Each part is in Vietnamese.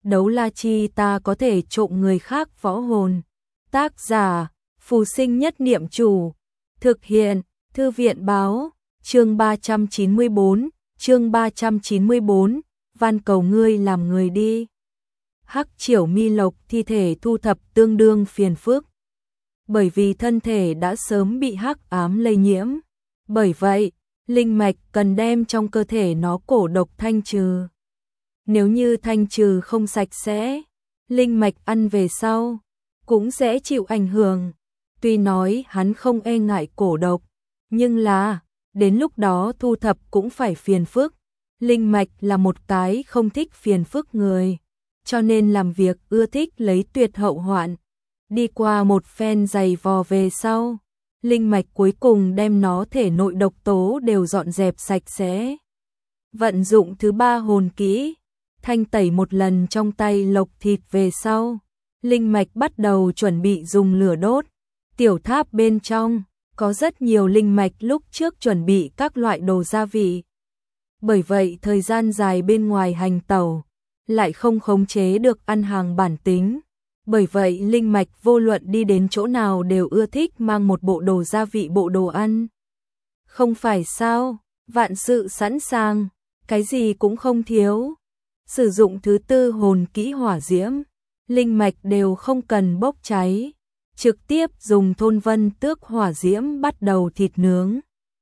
đấu la chi ta có thể trộm người khác võ hồn. Tác giả, Phù Sinh Nhất Niệm Chủ. Thực hiện, Thư viện báo, chương 394, chương 394, van cầu ngươi làm người đi. Hắc Triểu Mi Lộc thi thể thu thập tương đương phiền phức. Bởi vì thân thể đã sớm bị hắc ám lây nhiễm. Bởi vậy, linh mạch cần đem trong cơ thể nó cổ độc thanh trừ. Nếu như thanh trừ không sạch sẽ, linh mạch ăn về sau cũng sẽ chịu ảnh hưởng. Tuy nói hắn không e ngại cổ độc, nhưng là đến lúc đó thu thập cũng phải phiền phức. Linh mạch là một cái không thích phiền phức người, cho nên làm việc ưa thích lấy tuyệt hậu hoạn. Đi qua một phen dày vò về sau, linh mạch cuối cùng đem nó thể nội độc tố đều dọn dẹp sạch sẽ. Vận dụng thứ 3 hồn kỹ, thanh tẩy một lần trong tay lộc thịt về sau, linh mạch bắt đầu chuẩn bị dùng lửa đốt. Tiểu tháp bên trong có rất nhiều linh mạch lúc trước chuẩn bị các loại đồ gia vị. Bởi vậy thời gian dài bên ngoài hành tẩu lại không khống chế được ăn hàng bản tính. Bởi vậy linh mạch vô luận đi đến chỗ nào đều ưa thích mang một bộ đồ gia vị, bộ đồ ăn. Không phải sao, vạn sự sẵn sàng, cái gì cũng không thiếu. Sử dụng thứ 4 hồn kỹ hỏa diễm, linh mạch đều không cần bốc cháy, trực tiếp dùng thôn vân tước hỏa diễm bắt đầu thịt nướng.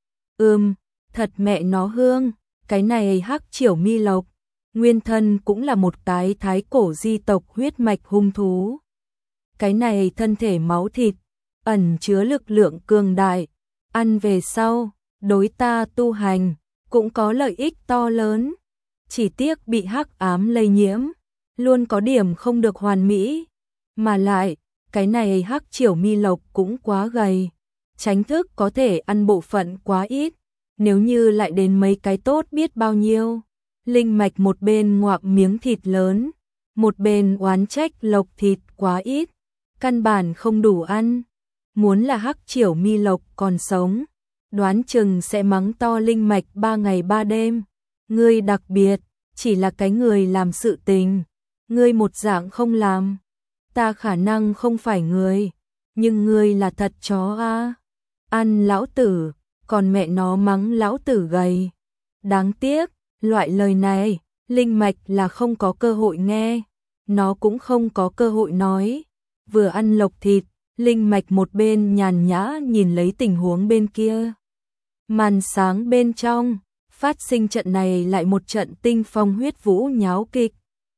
Thật mẹ nó hương, cái này Hắc Triểu Mi Lộc, nguyên thân cũng là một cái thái cổ di tộc huyết mạch hung thú. Cái này thân thể máu thịt, ẩn chứa lực lượng cường đại, ăn về sau, đối ta tu hành, cũng có lợi ích to lớn. Chỉ tiếc bị hắc ám lây nhiễm, luôn có điểm không được hoàn mỹ. Mà lại, cái này Hắc Triểu Mi Lộc cũng quá gầy, tránh thức có thể ăn bộ phận quá ít, nếu như lại đến mấy cái tốt biết bao nhiêu. Linh mạch một bên ngoạm miếng thịt lớn, một bên oán trách lộc thịt quá ít, căn bản không đủ ăn. Muốn là Hắc Triểu Mi Lộc còn sống, đoán chừng sẽ mắng to linh mạch 3 ngày 3 đêm. Ngươi đặc biệt, chỉ là cái người làm sự tình, ngươi một dạng không làm. Ta khả năng không phải người, nhưng ngươi là thật chó a. Ăn lão tử, còn mẹ nó mắng lão tử gầy. Đáng tiếc, loại lời này, linh mạch là không có cơ hội nghe, nó cũng không có cơ hội nói. Vừa ăn lộc thịt, linh mạch một bên nhàn nhã nhìn lấy tình huống bên kia. Màn sáng bên trong, phát sinh trận này lại một trận tinh phong huyết vũ nháo kịch.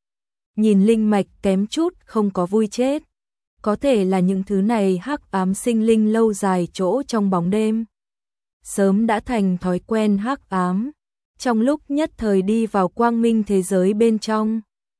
Nhìn linh mạch kém chút không có vui chết. Có thể là những thứ này hắc ám sinh linh lâu dài chỗ trong bóng đêm, sớm đã thành thói quen hắc ám. Trong lúc nhất thời đi vào quang minh thế giới bên trong,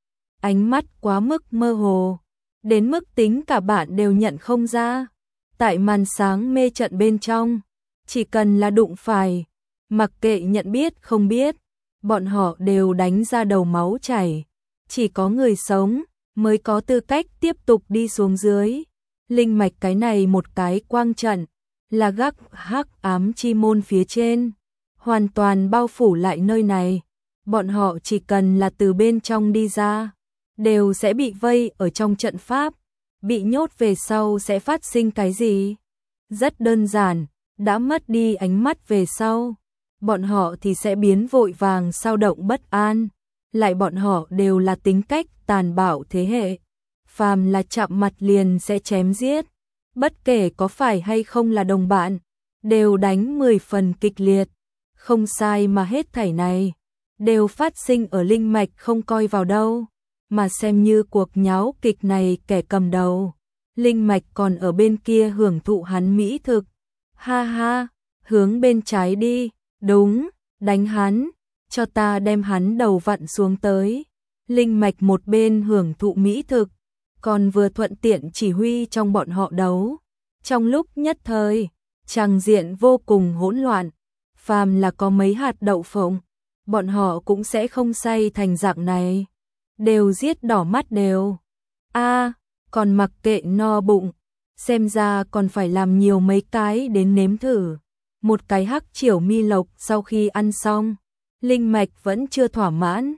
ánh mắt quá mức mơ hồ, đến mức tính cả bạn đều nhận không ra. Tại màn sáng mê trận bên trong, chỉ cần là đụng phải, mặc kệ nhận biết không biết, bọn họ đều đánh ra đầu máu chảy. Chỉ có người sống mới có tư cách tiếp tục đi xuống dưới. Linh mạch cái này một cái quang trận, là gác hắc ám chi môn phía trên, hoàn toàn bao phủ lại nơi này. Bọn họ chỉ cần là từ bên trong đi ra, đều sẽ bị vây ở trong trận pháp. Bị nhốt về sau sẽ phát sinh cái gì? Rất đơn giản, đã mất đi ánh mắt về sau, bọn họ thì sẽ biến vội vàng sao động bất an. Lại bọn họ đều là tính cách tàn bạo thế hệ, phàm là chạm mặt liền sẽ chém giết, bất kể có phải hay không là đồng bạn, đều đánh 10 phần kịch liệt. Không sai mà hết thảy này đều phát sinh ở linh mạch không coi vào đâu, mà xem như cuộc nháo kịch này kẻ cầm đầu. Linh mạch còn ở bên kia hưởng thụ hắn mỹ thực. Ha ha, hướng bên trái đi, đúng, đánh hắn, cho ta đem hắn đầu vặn xuống tới. Linh mạch một bên hưởng thụ mỹ thực, còn vừa thuận tiện chỉ huy trong bọn họ đấu. Trong lúc nhất thời, tràng diện vô cùng hỗn loạn, phàm là có mấy hạt đậu phộng, bọn họ cũng sẽ không say thành dạng này, đều giết đỏ mắt đều. Còn mặc kệ no bụng, xem ra còn phải làm nhiều mấy cái đến nếm thử. Một cái Hắc Triểu Mi Lộc sau khi ăn xong, linh mạch vẫn chưa thỏa mãn,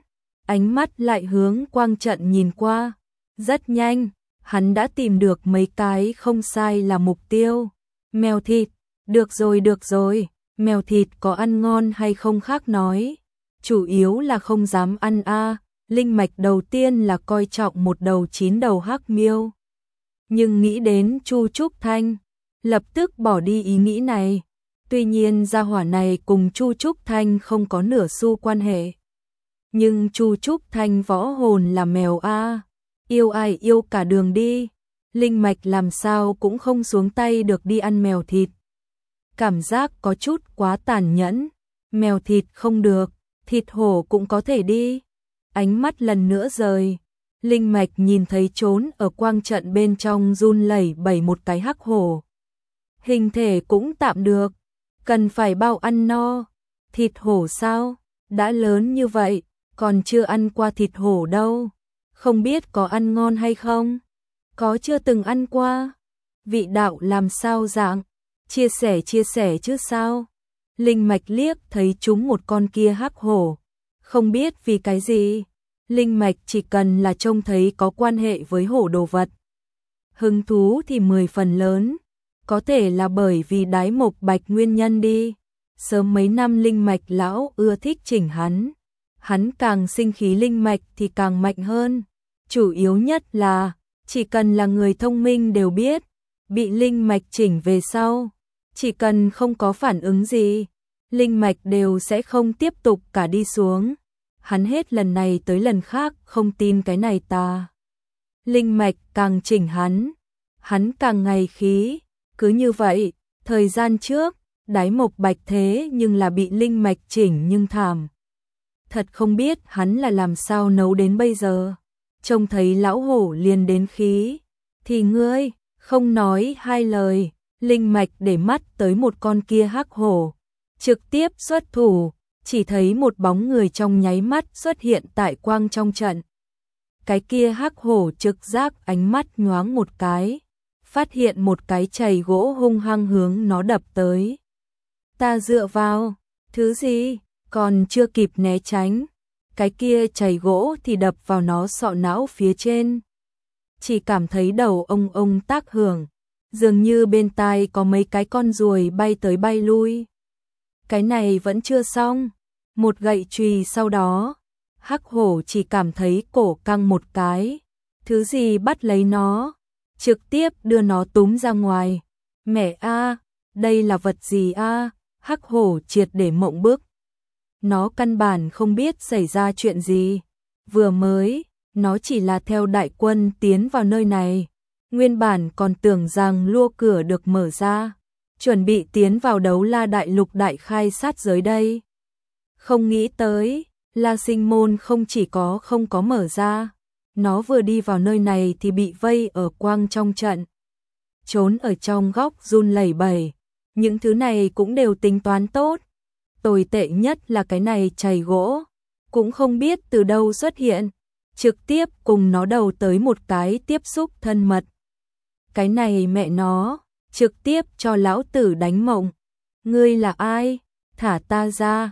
ánh mắt lại hướng quang trận nhìn qua. Rất nhanh, hắn đã tìm được mấy cái không sai là mục tiêu. Mèo thịt, được rồi, mèo thịt có ăn ngon hay không khác nói. Chủ yếu là không dám ăn a. Linh mạch đầu tiên là coi trọng một đầu 9 đầu hắc miêu. Nhưng nghĩ đến Chu Trúc Thanh, lập tức bỏ đi ý nghĩ này. Tuy nhiên gia hỏa này cùng Chu Trúc Thanh không có nửa xu quan hệ. Nhưng Chu Trúc Thanh võ hồn là mèo a, yêu ai yêu cả đường đi. Linh mạch làm sao cũng không xuống tay được đi ăn mèo thịt. Cảm giác có chút quá tàn nhẫn. Mèo thịt không được, thịt hổ cũng có thể đi. Ánh mắt lần nữa rời. Linh mạch nhìn thấy trốn ở quang trận bên trong run lẩy bẩy một cái hắc hổ. Hình thể cũng tạm được, cần phải bao ăn no. Thịt hổ sao? Đã lớn như vậy, còn chưa ăn qua thịt hổ đâu. Không biết có ăn ngon hay không? Có chưa từng ăn qua? Vị đạo làm sao dạng? Chia sẻ chứ sao? Linh mạch liếc thấy chúng một con kia hắc hổ. Không biết vì cái gì. Linh mạch chỉ cần là trông thấy có quan hệ với hổ đồ vật. Hứng thú thì 10 phần lớn. Có thể là bởi vì đái mộc bạch nguyên nhân đi. Sớm mấy năm linh mạch lão ưa thích chỉnh hắn. Hắn càng sinh khí linh mạch thì càng mạnh hơn. Chủ yếu nhất là, chỉ cần là người thông minh đều biết, bị linh mạch chỉnh về sau. Chỉ cần không có phản ứng gì, linh mạch đều sẽ không tiếp tục cả đi xuống. Hắn hết lần này tới lần khác không tin cái này ta. Linh mạch càng chỉnh hắn càng ngày khí. Cứ như vậy, thời gian trước, đái mộc bạch thế nhưng là bị linh mạch chỉnh nhưng thảm. Thật không biết hắn là làm sao nấu đến bây giờ. Trông thấy lão hổ liền đến khí. Thì ngươi, không nói hai lời, linh mạch để mắt tới một con kia hắc hổ. Trực tiếp xuất thủ, chỉ thấy một bóng người trong nháy mắt xuất hiện tại quang trong trận. Cái kia hắc hổ trực giác ánh mắt nhoáng một cái. Phát hiện một cái chày gỗ hung hăng hướng nó đập tới. Ta dựa vào, thứ gì, còn chưa kịp né tránh. Cái kia chày gỗ thì đập vào nó sọ não phía trên. Chỉ cảm thấy đầu ông tác hưởng, dường như bên tai có mấy cái con ruồi bay tới bay lui. Cái này vẫn chưa xong, một gậy chùy sau đó, hắc hổ chỉ cảm thấy cổ căng một cái. Thứ gì bắt lấy nó, trực tiếp đưa nó túm ra ngoài. Mẹ a, đây là vật gì a? Hắc hổ triệt để mộng bức. Nó căn bản không biết xảy ra chuyện gì. Vừa mới, nó chỉ là theo đại quân tiến vào nơi này. Nguyên bản còn tưởng rằng lua cửa được mở ra, chuẩn bị tiến vào đấu la đại lục đại khai sát giới đây. Không nghĩ tới, La Sinh môn không chỉ không có mở ra. Nó vừa đi vào nơi này thì bị vây ở quang trong trận. Trốn ở trong góc run lẩy bẩy. Những thứ này cũng đều tính toán tốt. Tồi tệ nhất là cái này chày gỗ. Cũng không biết từ đâu xuất hiện. Trực tiếp cùng nó đầu tới một cái tiếp xúc thân mật. Cái này mẹ nó, trực tiếp cho lão tử đánh mộng. Ngươi là ai? Thả ta ra.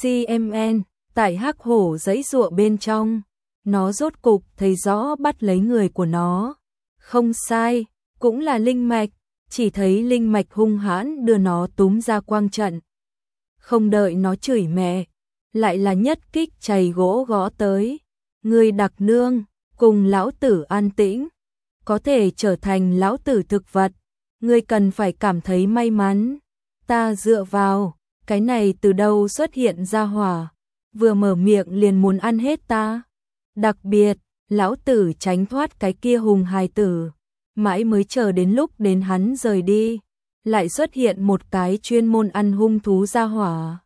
CMN, tại hắc hổ giãy giụa bên trong. Nó rốt cục thấy rõ bắt lấy người của nó. Không sai, cũng là linh mạch. Chỉ thấy linh mạch hung hãn đưa nó túm ra quang trận. Không đợi nó chửi mẹ, lại là nhất kích chày gỗ gõ tới. Ngươi đặc nương, cùng lão tử an tĩnh, có thể trở thành lão tử thực vật. Ngươi cần phải cảm thấy may mắn. Ta dựa vào, cái này từ đâu xuất hiện ra hỏa, vừa mở miệng liền muốn ăn hết ta. Đặc biệt, lão tử tránh thoát cái kia hùng hài tử, mãi mới chờ đến lúc đến hắn rời đi, lại xuất hiện một cái chuyên môn ăn hung thú ra hỏa.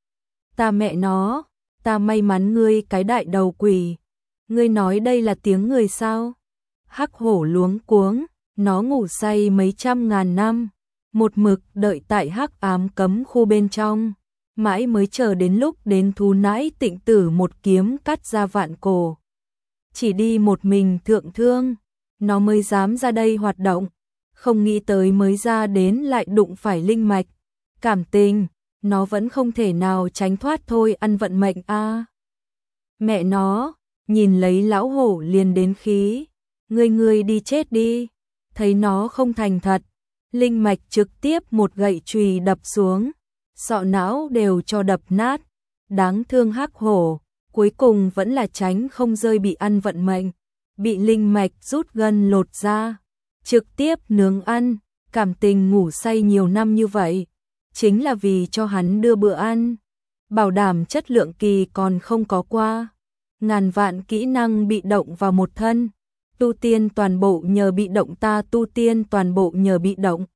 Ta mẹ nó, ta may mắn ngươi cái đại đầu quỷ. Ngươi nói đây là tiếng người sao? Hắc hổ luống cuống, nó ngủ say mấy trăm ngàn năm, một mực đợi tại hắc ám cấm khu bên trong, mãi mới chờ đến lúc đến thú nãi tịnh tử một kiếm cắt ra vạn cổ. Chỉ đi một mình thượng thương, nó mới dám ra đây hoạt động, không nghĩ tới mới ra đến lại đụng phải linh mạch. Cảm tình, nó vẫn không thể nào tránh thoát thôi, ăn vận mệnh a. Mẹ nó, nhìn lấy lão hổ liền đến khí, ngươi đi chết đi, thấy nó không thành thật, linh mạch trực tiếp một gậy chùy đập xuống, sọ não đều cho đập nát, đáng thương hắc hổ, cuối cùng vẫn là tránh không rơi bị ăn vận mệnh, bị linh mạch rút gân lột ra, trực tiếp nướng ăn, cảm tình ngủ say nhiều năm như vậy, chính là vì cho hắn đưa bữa ăn, bảo đảm chất lượng kỳ còn không có qua, ngàn vạn kỹ năng bị động vào một thân, tu tiên toàn bộ nhờ bị động ta tu tiên toàn bộ nhờ bị động.